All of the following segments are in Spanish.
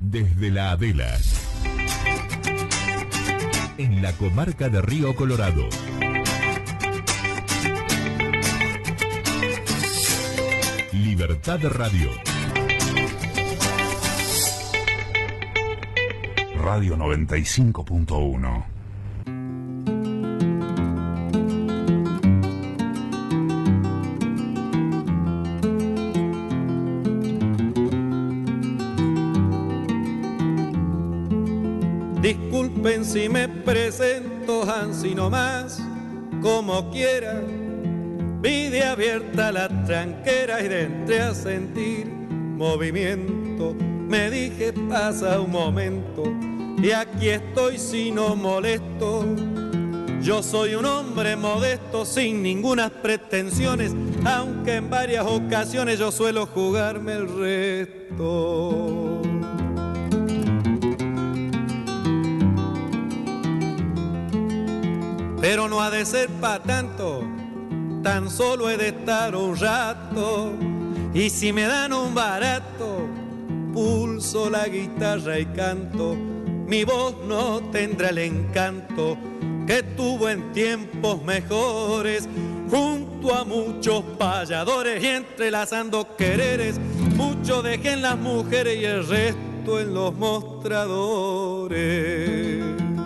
Desde la Adela, en la comarca de Río Colorado. Libertad Radio. Radio 95.1. Disculpen si me presento ansí nomás, como quiera. Vide abierta la tranquera y de entre a sentir movimiento. Me dije pasa un momento y aquí estoy si no molesto. Yo soy un hombre modesto sin ningunas pretensiones, aunque en varias ocasiones yo suelo jugarme el resto. Pero no ha de ser pa' tanto, tan solo he de estar un rato. Y si me dan un barato, pulso la guitarra y canto. Mi voz no tendrá el encanto que tuvo en tiempos mejores, junto a muchos payadores y entrelazando quereres. Mucho dejé en las mujeres y el resto en los mostradores.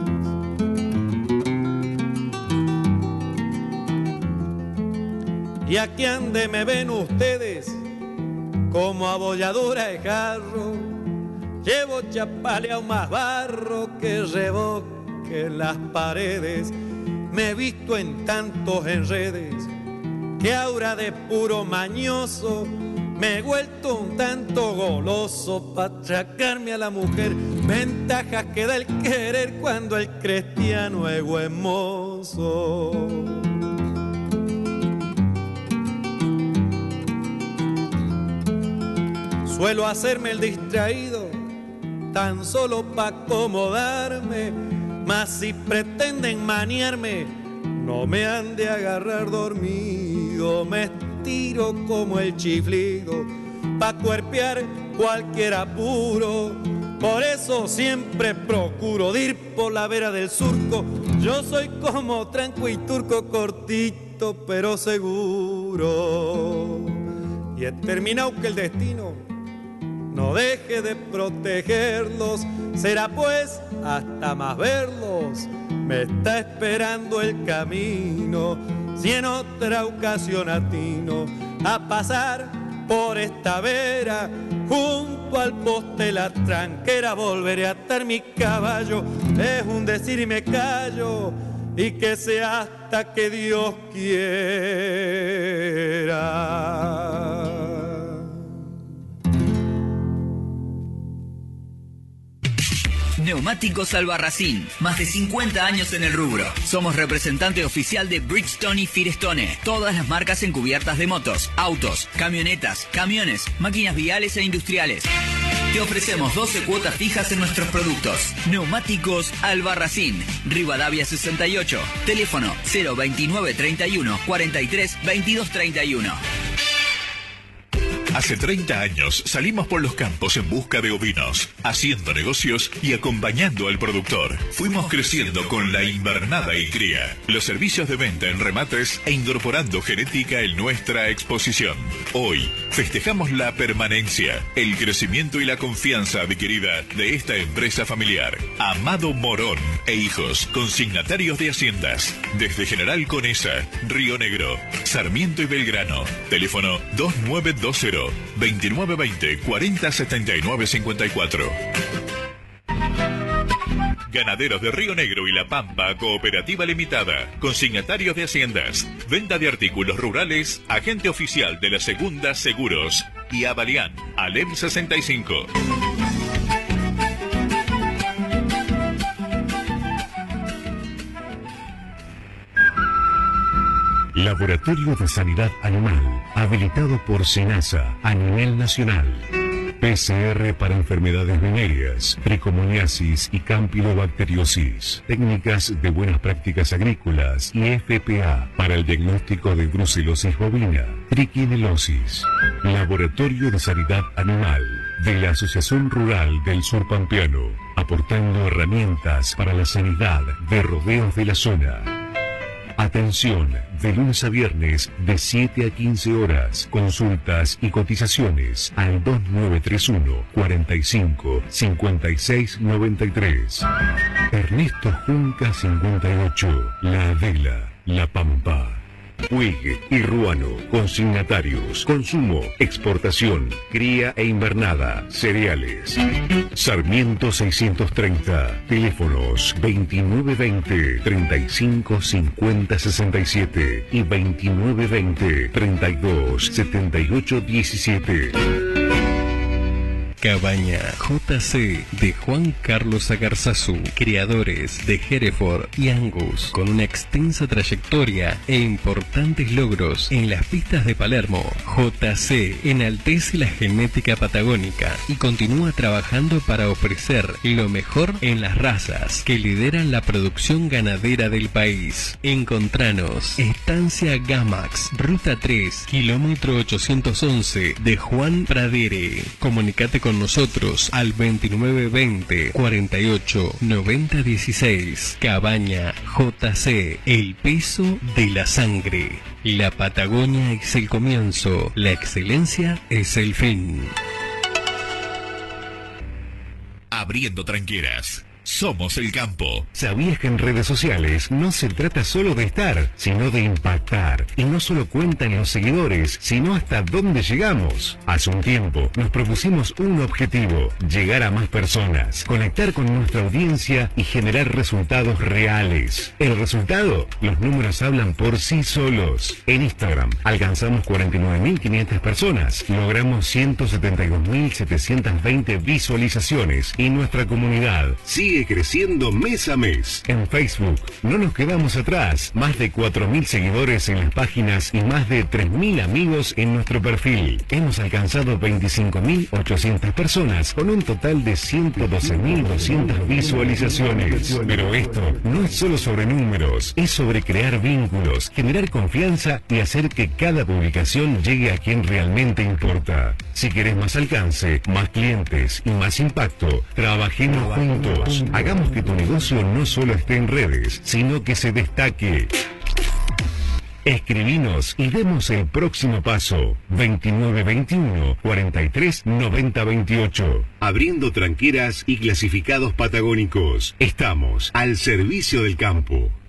Y aquí ande me ven ustedes como abolladura de jarro. Llevo chapaleado más barro que revoque las paredes. Me he visto en tantos enredes que ahora de puro mañoso me he vuelto un tanto goloso pa' atracarme a la mujer. Ventajas que da el querer cuando el cristiano es buen mozo. Suelo hacerme el distraído, tan solo pa' acomodarme, mas si pretenden maniarme, no me han de agarrar dormido. Me estiro como el chiflido, pa' cuerpear cualquier apuro. Por eso siempre procuro de ir por la vera del surco. Yo soy como tranco y turco, cortito pero seguro. Y he terminado que el destino no deje de protegerlos, será pues hasta más verlos. Me está esperando el camino, si en otra ocasión atino a pasar por esta vera, junto al poste la tranquera volveré a atar mi caballo. Es un decir y me callo, y que sea hasta que Dios quiera. Neumáticos Albarracín, más de 50 años en el rubro. Somos representante oficial de Bridgestone y Firestone. Todas las marcas en cubiertas de motos, autos, camionetas, camiones, máquinas viales e industriales. Te ofrecemos 12 cuotas fijas en nuestros productos. Neumáticos Albarracín, Rivadavia 68. Teléfono 029 31 43 22 31. Hace 30 años salimos por los campos en busca de ovinos, haciendo negocios y acompañando al productor. Fuimos creciendo con la invernada y cría, los servicios de venta en remates e incorporando genética en nuestra exposición. Hoy festejamos la permanencia, el crecimiento y la confianza adquirida de esta empresa familiar. Amado Morón e Hijos, consignatarios de haciendas, desde General Conesa, Río Negro, Sarmiento y Belgrano. Teléfono 2920 2920 4079 54. Ganaderos de Río Negro y La Pampa, Cooperativa Limitada, consignatarios de haciendas, venta de artículos rurales, agente oficial de la Segunda Seguros y Avalian, Alem 65. Laboratorio de Sanidad Animal, habilitado por SENASA a nivel nacional. PCR para enfermedades venéreas, tricomoniasis y campylobacteriosis. Técnicas de buenas prácticas agrícolas y FPA para el diagnóstico de brucelosis bovina, triquinelosis. Laboratorio de Sanidad Animal. de la Asociación Rural del Sur Pampeano, aportando herramientas para la sanidad de rodeos de la zona. Atención, de lunes a viernes de 7 a 15 horas. Consultas y cotizaciones al 2931 45 56 93. Ernesto Junca 58, La Adela, La Pampa. Puig y Ruano, consignatarios, consumo, exportación, cría e invernada, cereales. Sarmiento 630, teléfonos 2920 35 50 67 y 2920 32 78 17. Cabaña JC de Juan Carlos Agarzazu, criadores de Hereford y Angus, con una extensa trayectoria e importantes logros en las pistas de Palermo. JC enaltece la genética patagónica y continúa trabajando para ofrecer lo mejor en las razas que lideran la producción ganadera del país. Encontranos, Estancia Gamax, Ruta 3, kilómetro 811 de Juan Pradere. Comunicate con nosotros al 2920 48 90 16. Cabaña JC, el peso de la sangre. La Patagonia es el comienzo, la excelencia es el fin. Abriendo tranqueras. Somos el campo. ¿Sabías que en redes sociales no se trata solo de estar, sino de impactar? Y no solo cuentan los seguidores, sino hasta dónde llegamos. Hace un tiempo nos propusimos un objetivo: llegar a más personas, conectar con nuestra audiencia y generar resultados reales. ¿El resultado? Los números hablan por sí solos. En Instagram alcanzamos 49.500 personas, logramos 172.720 visualizaciones y nuestra comunidad sigue creciendo mes a mes. En Facebook no nos quedamos atrás, más de 4.000 seguidores en las páginas y más de 3.000 amigos en nuestro perfil. Hemos alcanzado 25.800 personas con un total de 112.200 visualizaciones. Pero esto no es solo sobre números, es sobre crear vínculos, generar confianza y hacer que cada publicación llegue a quien realmente importa. Si querés más alcance, más clientes y más impacto, trabajemos juntos. Hagamos que tu negocio no solo esté en redes, sino que se destaque. Escribinos y demos el próximo paso. 2921 43 90 28. Abriendo tranqueras y clasificados patagónicos. Estamos al servicio del campo.